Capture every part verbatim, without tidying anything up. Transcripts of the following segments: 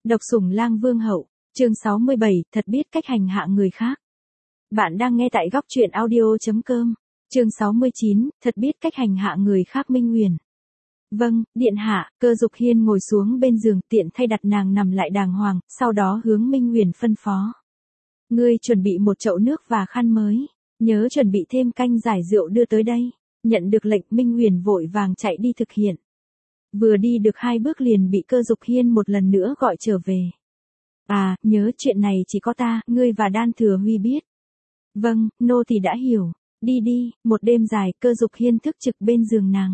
Độc sủng lang vương hậu, chương sáu mươi bảy, thật biết cách hành hạ người khác. Bạn đang nghe tại góc truyện audio chấm com, chương sáu mươi chín, thật biết cách hành hạ người khác. Minh Nguyền. Vâng, điện hạ. Cơ Dục Hiên ngồi xuống bên giường, tiện thay đặt nàng nằm lại đàng hoàng, sau đó hướng Minh Nguyền phân phó. Ngươi chuẩn bị một chậu nước và khăn mới, nhớ chuẩn bị thêm canh giải rượu đưa tới đây. Nhận được lệnh, Minh Nguyền vội vàng chạy đi thực hiện. Vừa đi được hai bước liền bị Cơ Dục Hiên một lần nữa gọi trở về. À, nhớ chuyện này chỉ có ta, ngươi và Đan Thừa Huy biết. Vâng, nô tỳ đã hiểu. Đi đi. Một đêm dài, Cơ Dục Hiên thức trực bên giường nàng.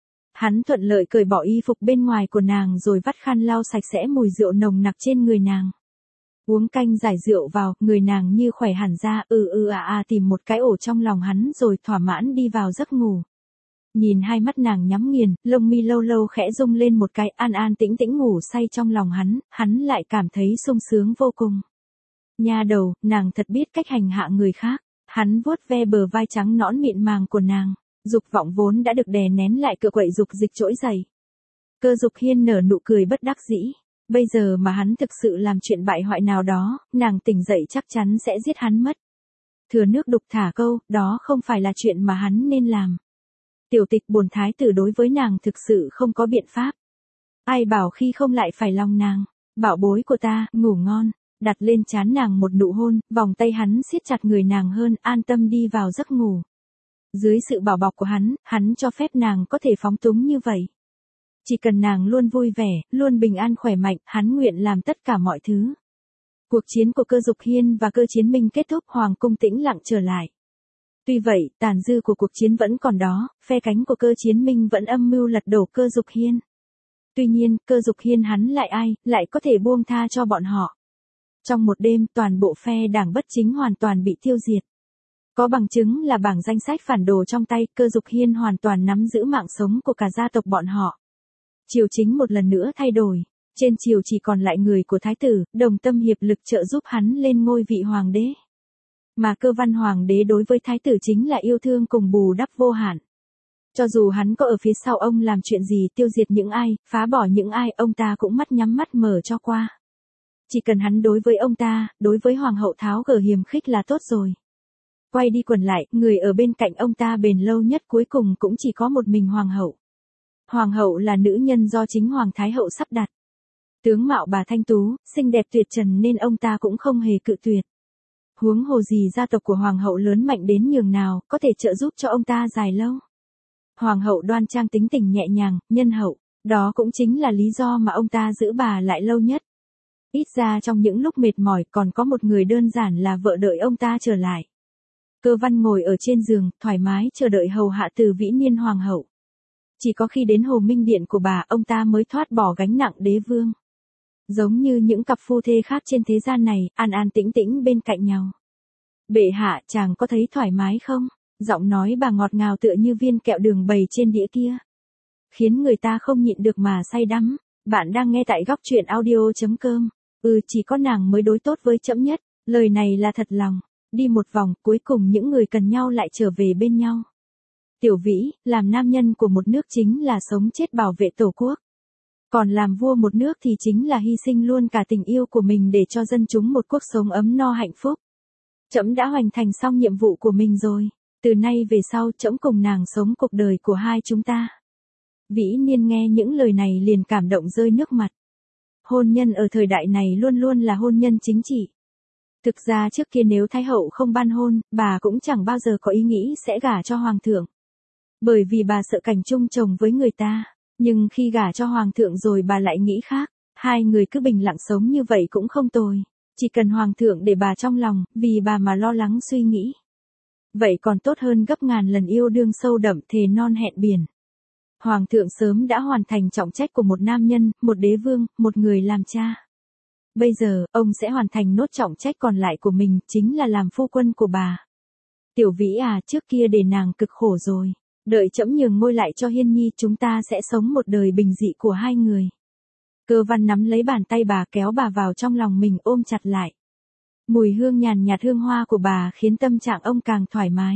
Hắn thuận lợi cởi bỏ y phục bên ngoài của nàng rồi vắt khăn lau sạch sẽ mùi rượu nồng nặc trên người nàng. Uống canh giải rượu vào, người nàng như khỏe hẳn ra, ừ ừ à à tìm một cái ổ trong lòng hắn rồi thỏa mãn đi vào giấc ngủ. Nhìn hai mắt nàng nhắm nghiền, lông mi lâu lâu khẽ rung lên một cái, an an tĩnh tĩnh ngủ say trong lòng hắn, hắn lại cảm thấy sung sướng vô cùng. Nha đầu, nàng thật biết cách hành hạ người khác. Hắn vuốt ve bờ vai trắng nõn mịn màng của nàng, dục vọng vốn đã được đè nén lại cựa quậy dục dịch trỗi dậy. Cơ Dục Hiên nở nụ cười bất đắc dĩ. Bây giờ mà hắn thực sự làm chuyện bại hoại nào đó, nàng tỉnh dậy chắc chắn sẽ giết hắn mất. Thừa nước đục thả câu, đó không phải là chuyện mà hắn nên làm. Tiểu tịch bổn thái tử đối với nàng thực sự không có biện pháp. Ai bảo khi không lại phải lòng nàng. Bảo bối của ta, ngủ ngon. Đặt lên trán nàng một nụ hôn, vòng tay hắn siết chặt người nàng hơn, an tâm đi vào giấc ngủ. Dưới sự bảo bọc của hắn, hắn cho phép nàng có thể phóng túng như vậy. Chỉ cần nàng luôn vui vẻ, luôn bình an khỏe mạnh, hắn nguyện làm tất cả mọi thứ. Cuộc chiến của Cơ Dục Hiên và Cơ Chiến Minh kết thúc, hoàng cung tĩnh lặng trở lại. Tuy vậy, tàn dư của cuộc chiến vẫn còn đó, phe cánh của Cơ Chiến Minh vẫn âm mưu lật đổ Cơ Dục Hiên. Tuy nhiên, Cơ Dục Hiên hắn lại ai, lại có thể buông tha cho bọn họ. Trong một đêm, toàn bộ phe đảng bất chính hoàn toàn bị tiêu diệt. Có bằng chứng là bảng danh sách phản đồ trong tay, Cơ Dục Hiên hoàn toàn nắm giữ mạng sống của cả gia tộc bọn họ. Triều chính một lần nữa thay đổi, trên triều chỉ còn lại người của thái tử, đồng tâm hiệp lực trợ giúp hắn lên ngôi vị hoàng đế. Mà Cơ Văn hoàng đế đối với thái tử chính là yêu thương cùng bù đắp vô hạn. Cho dù hắn có ở phía sau ông làm chuyện gì, tiêu diệt những ai, phá bỏ những ai, ông ta cũng mắt nhắm mắt mở cho qua. Chỉ cần hắn đối với ông ta, đối với hoàng hậu tháo gỡ hiềm khích là tốt rồi. Quay đi quẩn lại, người ở bên cạnh ông ta bền lâu nhất cuối cùng cũng chỉ có một mình hoàng hậu. Hoàng hậu là nữ nhân do chính hoàng thái hậu sắp đặt. Tướng mạo bà thanh tú, xinh đẹp tuyệt trần nên ông ta cũng không hề cự tuyệt. Huống hồ gì gia tộc của hoàng hậu lớn mạnh đến nhường nào, có thể trợ giúp cho ông ta dài lâu. Hoàng hậu đoan trang tính tình nhẹ nhàng, nhân hậu, đó cũng chính là lý do mà ông ta giữ bà lại lâu nhất. Ít ra trong những lúc mệt mỏi còn có một người đơn giản là vợ đợi ông ta trở lại. Cơ Văn ngồi ở trên giường, thoải mái chờ đợi hầu hạ từ vĩ niên hoàng hậu. Chỉ có khi đến Hồ Minh Điện của bà, ông ta mới thoát bỏ gánh nặng đế vương. Giống như những cặp phu thê khác trên thế gian này, an an tĩnh tĩnh bên cạnh nhau. Bệ hạ, chàng có thấy thoải mái không? Giọng nói bà ngọt ngào tựa như viên kẹo đường bày trên đĩa kia. Khiến người ta không nhịn được mà say đắm. Bạn đang nghe tại góc truyện audio chấm com. Ừ, chỉ có nàng mới đối tốt với trẫm nhất. Lời này là thật lòng. Đi một vòng, cuối cùng những người cần nhau lại trở về bên nhau. Tiểu Vĩ, làm nam nhân của một nước chính là sống chết bảo vệ tổ quốc. Còn làm vua một nước thì chính là hy sinh luôn cả tình yêu của mình để cho dân chúng một cuộc sống ấm no hạnh phúc. Trẫm đã hoàn thành xong nhiệm vụ của mình rồi. Từ nay về sau trẫm cùng nàng sống cuộc đời của hai chúng ta. Vĩ Niên nghe những lời này liền cảm động rơi nước mặt. Hôn nhân ở thời đại này luôn luôn là hôn nhân chính trị. Thực ra trước kia nếu Thái hậu không ban hôn, bà cũng chẳng bao giờ có ý nghĩ sẽ gả cho hoàng thượng. Bởi vì bà sợ cảnh chung chồng với người ta. Nhưng khi gả cho hoàng thượng rồi bà lại nghĩ khác. Hai người cứ bình lặng sống như vậy cũng không tồi. Chỉ cần hoàng thượng để bà trong lòng, vì bà mà lo lắng suy nghĩ. Vậy còn tốt hơn gấp ngàn lần yêu đương sâu đậm thề non hẹn biển. Hoàng thượng sớm đã hoàn thành trọng trách của một nam nhân, một đế vương, một người làm cha. Bây giờ, ông sẽ hoàn thành nốt trọng trách còn lại của mình, chính là làm phu quân của bà. Tiểu Vĩ à, trước kia để nàng cực khổ rồi. Đợi trẫm nhường ngôi lại cho Hiên Nhi, chúng ta sẽ sống một đời bình dị của hai người. Cơ Văn nắm lấy bàn tay bà, kéo bà vào trong lòng mình, ôm chặt lại. Mùi hương nhàn nhạt hương hoa của bà khiến tâm trạng ông càng thoải mái.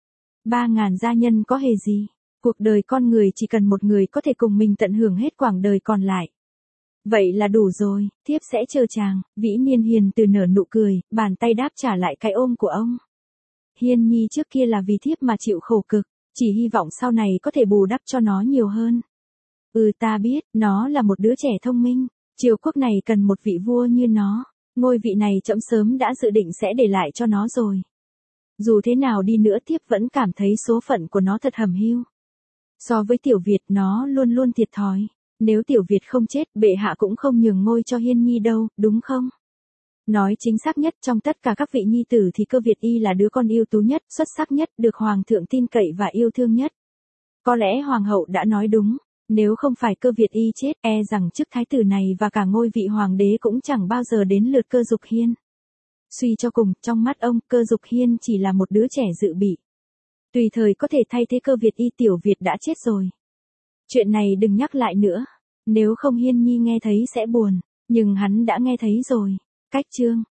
Ba ngàn gia nhân có hề gì. Cuộc đời con người chỉ cần một người có thể cùng mình tận hưởng hết quãng đời còn lại. Vậy là đủ rồi, thiếp sẽ chờ chàng. Vĩ Niên hiền từ nở nụ cười, bàn tay đáp trả lại cái ôm của ông. Hiên nhi trước kia là vì thiếp mà chịu khổ cực, chỉ hy vọng sau này có thể bù đắp cho nó nhiều hơn. Ừ ta biết, nó là một đứa trẻ thông minh, triều quốc này cần một vị vua như nó, ngôi vị này trẫm sớm đã dự định sẽ để lại cho nó rồi. Dù thế nào đi nữa thiếp vẫn cảm thấy số phận của nó thật hầm hiu. So với Tiểu Việt nó luôn luôn thiệt thòi, nếu Tiểu Việt không chết bệ hạ cũng không nhường ngôi cho Hiên nhi đâu, đúng không? Nói chính xác nhất trong tất cả các vị nhi tử thì Cơ Việt Y là đứa con ưu tú nhất, xuất sắc nhất, được hoàng thượng tin cậy và yêu thương nhất. Có lẽ hoàng hậu đã nói đúng, nếu không phải Cơ Việt Y chết, e rằng chức thái tử này và cả ngôi vị hoàng đế cũng chẳng bao giờ đến lượt Cơ Dục Hiên. Suy cho cùng, trong mắt ông, Cơ Dục Hiên chỉ là một đứa trẻ dự bị. Tùy thời có thể thay thế Cơ Việt Y. Tiểu Việt đã chết rồi. Chuyện này đừng nhắc lại nữa, nếu không Hiên nhi nghe thấy sẽ buồn, nhưng hắn đã nghe thấy rồi. Cách chương